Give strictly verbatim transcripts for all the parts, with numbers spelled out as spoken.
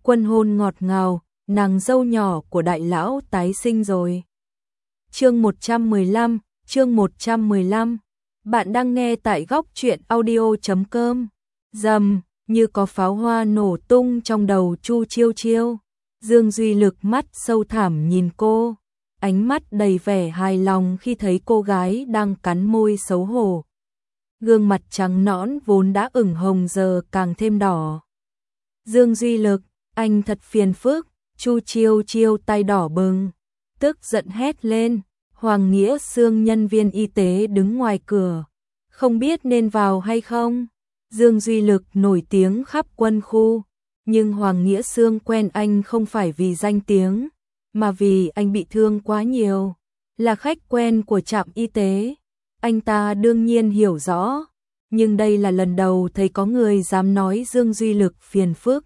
Quân hôn ngọt ngào, nàng dâu nhỏ của đại lão tái sinh rồi. Chương một trăm mười lăm, chương một trăm mười lăm. Bạn đang nghe tại góc truyện audio chấm com. Rầm, như có pháo hoa nổ tung trong đầu Chu Chiêu Chiêu. Dương Duy Lực mắt sâu thẳm nhìn cô, ánh mắt đầy vẻ hài lòng khi thấy cô gái đang cắn môi xấu hổ. Gương mặt trắng nõn vốn đã ửng hồng giờ càng thêm đỏ. Dương Duy Lực, anh thật phiền phức. Chu Chiêu Chiêu tay đỏ bừng, tức giận hét lên. Hoàng Nghĩa Xương nhân viên y tế đứng ngoài cửa, không biết nên vào hay không. Dương Duy Lực nổi tiếng khắp quân khu, nhưng Hoàng Nghĩa Xương quen anh không phải vì danh tiếng, mà vì anh bị thương quá nhiều, là khách quen của trạm y tế. Anh ta đương nhiên hiểu rõ, nhưng đây là lần đầu thấy có người dám nói Dương Duy Lực phiền phức.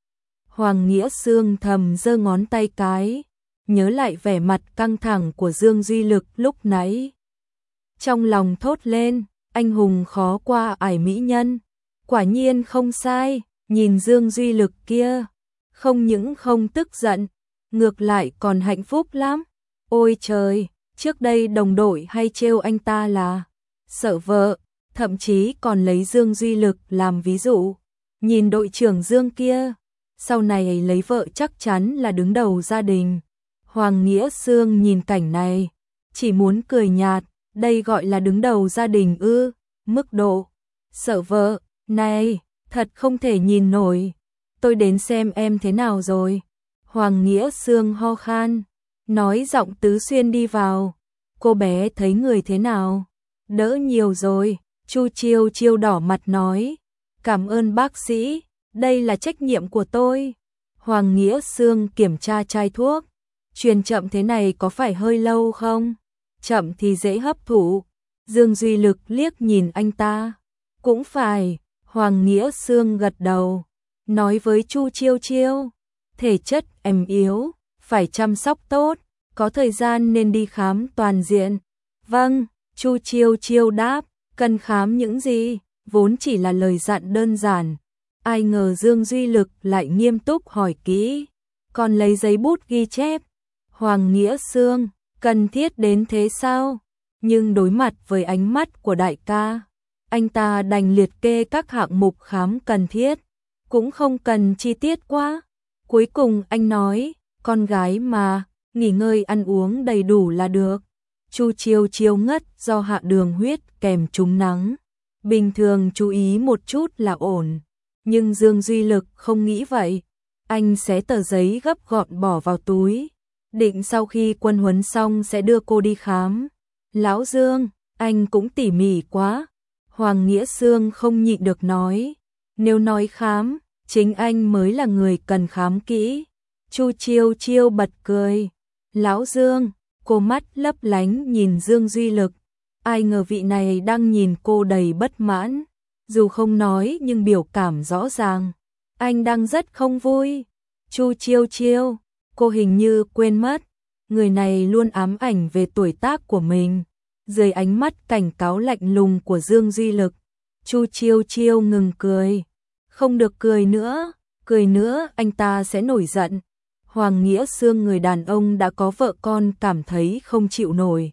Hoàng Nghĩa Xương thầm giơ ngón tay cái, nhớ lại vẻ mặt căng thẳng của Dương Duy Lực lúc nãy. Trong lòng thốt lên, anh hùng khó qua ải mỹ nhân. Quả nhiên không sai, nhìn Dương Duy Lực kia, không những không tức giận, ngược lại còn hạnh phúc lắm. Ôi trời, trước đây đồng đội hay trêu anh ta là sợ vợ, thậm chí còn lấy Dương Duy Lực làm ví dụ. Nhìn đội trưởng Dương kia, sau này lấy vợ chắc chắn là đứng đầu gia đình. Hoàng Nghĩa Xương nhìn cảnh này, chỉ muốn cười nhạt, đây gọi là đứng đầu gia đình ư? Mức độ sợ vợ này thật không thể nhìn nổi. Tôi đến xem em thế nào rồi. Hoàng Nghĩa Xương ho khan, nói giọng tứ xuyên đi vào. Cô bé thấy người thế nào? Đỡ nhiều rồi. Chu Chiêu Chiêu đỏ mặt nói, cảm ơn bác sĩ, đây là trách nhiệm của tôi. Hoàng Nghĩa Xương kiểm tra chai thuốc, truyền chậm thế này có phải hơi lâu không? Chậm thì dễ hấp thụ. Dương Duy Lực liếc nhìn anh ta, cũng phải. Hoàng Nghĩa Xương gật đầu, nói với Chu Chiêu Chiêu, thể chất em yếu, phải chăm sóc tốt, có thời gian nên đi khám toàn diện. Vâng, Chu Chiêu Chiêu đáp, cần khám những gì? Vốn chỉ là lời dặn đơn giản, ai ngờ Dương Duy Lực lại nghiêm túc hỏi kỹ, còn lấy giấy bút ghi chép. Hoàng Nghĩa Xương, cần thiết đến thế sao? Nhưng đối mặt với ánh mắt của đại ca, anh ta đành liệt kê các hạng mục khám cần thiết, cũng không cần chi tiết quá. Cuối cùng anh nói, con gái mà, nghỉ ngơi ăn uống đầy đủ là được. Chu Chiêu Chiêu ngất do hạ đường huyết kèm trúng nắng, bình thường chú ý một chút là ổn, nhưng Dương Duy Lực không nghĩ vậy. Anh xé tờ giấy gấp gọn bỏ vào túi, định sau khi quân huấn xong sẽ đưa cô đi khám. Lão Dương, anh cũng tỉ mỉ quá. Hoàng Nghĩa Xương không nhịn được nói, nếu nói khám, chính anh mới là người cần khám kỹ. Chu Chiêu Chiêu bật cười, Lão Dương, cô mắt lấp lánh nhìn Dương Duy Lực, ai ngờ vị này đang nhìn cô đầy bất mãn, dù không nói nhưng biểu cảm rõ ràng, anh đang rất không vui. Chu Chiêu Chiêu, cô hình như quên mất, người này luôn ám ảnh về tuổi tác của mình. Dưới ánh mắt cảnh cáo lạnh lùng của Dương Duy Lực, Chu Chiêu Chiêu ngừng cười. Không được cười nữa, cười nữa anh ta sẽ nổi giận. Hoàng Nghĩa Xương người đàn ông đã có vợ con cảm thấy không chịu nổi.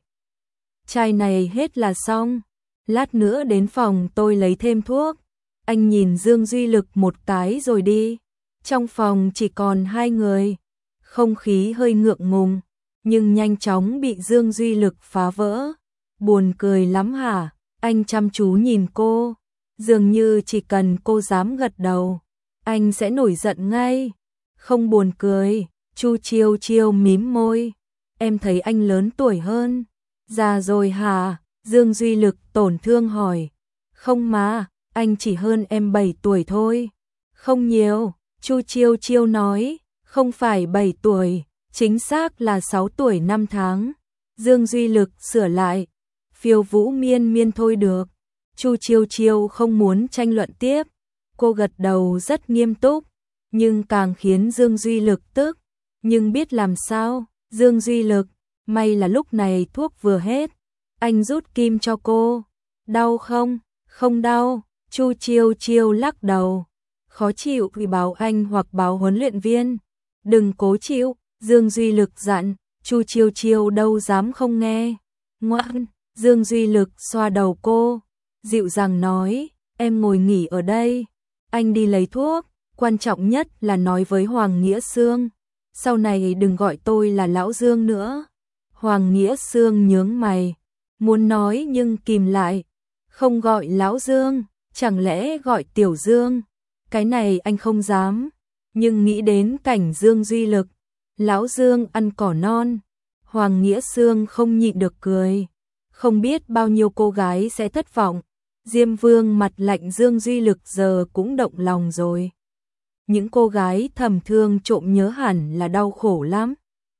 Chai này hết là xong, lát nữa đến phòng tôi lấy thêm thuốc. Anh nhìn Dương Duy Lực một cái rồi đi. Trong phòng chỉ còn hai người, không khí hơi ngượng ngùng, nhưng nhanh chóng bị Dương Duy Lực phá vỡ. Buồn cười lắm hả? Anh chăm chú nhìn cô, dường như chỉ cần cô dám gật đầu, anh sẽ nổi giận ngay. Không buồn cười. Chu Chiêu Chiêu mím môi, em thấy anh lớn tuổi hơn. Già rồi hả? Dương Duy Lực tổn thương hỏi. Không mà, anh chỉ hơn em bảy tuổi thôi. Không nhiều. Chu Chiêu Chiêu nói, không phải bảy tuổi, chính xác là sáu tuổi năm tháng. Dương Duy Lực sửa lại, Phiêu Vũ Miên Miên thôi được. Chu Chiêu Chiêu không muốn tranh luận tiếp, cô gật đầu rất nghiêm túc, nhưng càng khiến Dương Duy Lực tức. Nhưng biết làm sao? Dương Duy Lực, may là lúc này thuốc vừa hết, anh rút kim cho cô. Đau không? Không đau. Chu Chiêu Chiêu lắc đầu. khó chịu thì báo anh hoặc báo huấn luyện viên. Đừng cố chịu, Dương Duy Lực dặn, Chu Chiêu Chiêu đâu dám không nghe. Ngoan, Dương Duy Lực xoa đầu cô, dịu dàng nói, em ngồi nghỉ ở đây, anh đi lấy thuốc, quan trọng nhất là nói với Hoàng Nghĩa Xương, sau này đừng gọi tôi là Lão Dương nữa. Hoàng Nghĩa Xương nhướng mày, muốn nói nhưng kìm lại, không gọi Lão Dương, chẳng lẽ gọi Tiểu Dương, cái này anh không dám, nhưng nghĩ đến cảnh Dương Duy Lực, Lão Dương ăn cỏ non, Hoàng Nghĩa Xương không nhịn được cười, không biết bao nhiêu cô gái sẽ thất vọng. Diêm Vương mặt lạnh Dương Duy Lực giờ cũng động lòng rồi. Những cô gái thầm thương trộm nhớ hẳn là đau khổ lắm.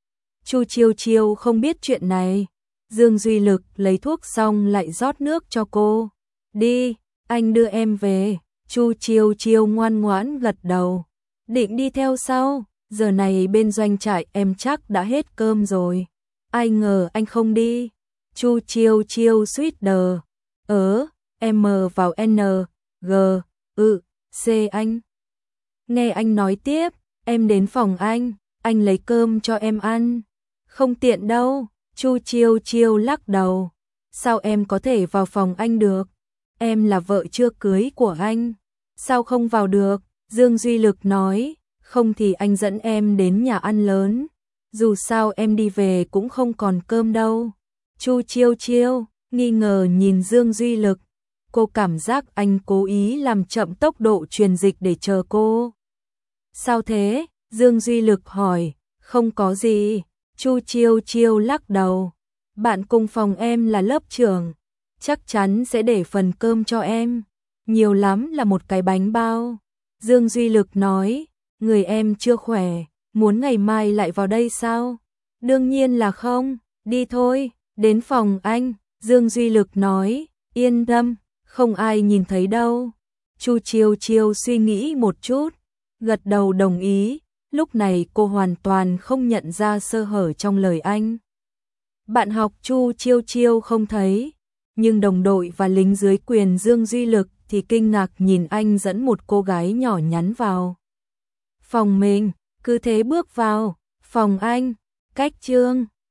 Chu Chiêu Chiêu không biết chuyện này. Dương Duy Lực lấy thuốc xong lại rót nước cho cô. Đi, anh đưa em về. Chu Chiêu Chiêu ngoan ngoãn gật đầu. Định đi theo sau, giờ này bên doanh trại em chắc đã hết cơm rồi. Ai ngờ anh không đi. Chu Chiêu Chiêu suýt đờ. Ớ, M vào N, G, ư, C anh. Nghe anh nói tiếp, em đến phòng anh, anh lấy cơm cho em ăn. Không tiện đâu, Chu Chiêu Chiêu lắc đầu. Sao em có thể vào phòng anh được? Em là vợ chưa cưới của anh. Sao không vào được? Dương Duy Lực nói, không thì anh dẫn em đến nhà ăn lớn. Dù sao em đi về cũng không còn cơm đâu. Chu Chiêu Chiêu nghi ngờ nhìn Dương Duy Lực. Cô cảm giác anh cố ý làm chậm tốc độ truyền dịch để chờ cô. Sao thế? Dương Duy Lực hỏi. Không có gì. Chu Chiêu Chiêu lắc đầu. Bạn cùng phòng em là lớp trưởng, chắc chắn sẽ để phần cơm cho em. Nhiều lắm là một cái bánh bao. Dương Duy Lực nói, người em chưa khỏe, muốn ngày mai lại vào đây sao? Đương nhiên là không, đi thôi, đến phòng anh. Dương Duy Lực nói, yên tâm, không ai nhìn thấy đâu. Chu Chiêu Chiêu suy nghĩ một chút, gật đầu đồng ý. Lúc này cô hoàn toàn không nhận ra sơ hở trong lời anh. Bạn học Chu Chiêu Chiêu không thấy, nhưng đồng đội và lính dưới quyền Dương Duy Lực thì kinh ngạc nhìn anh dẫn một cô gái nhỏ nhắn vào phòng mình, cứ thế bước vào phòng anh. Cách Trương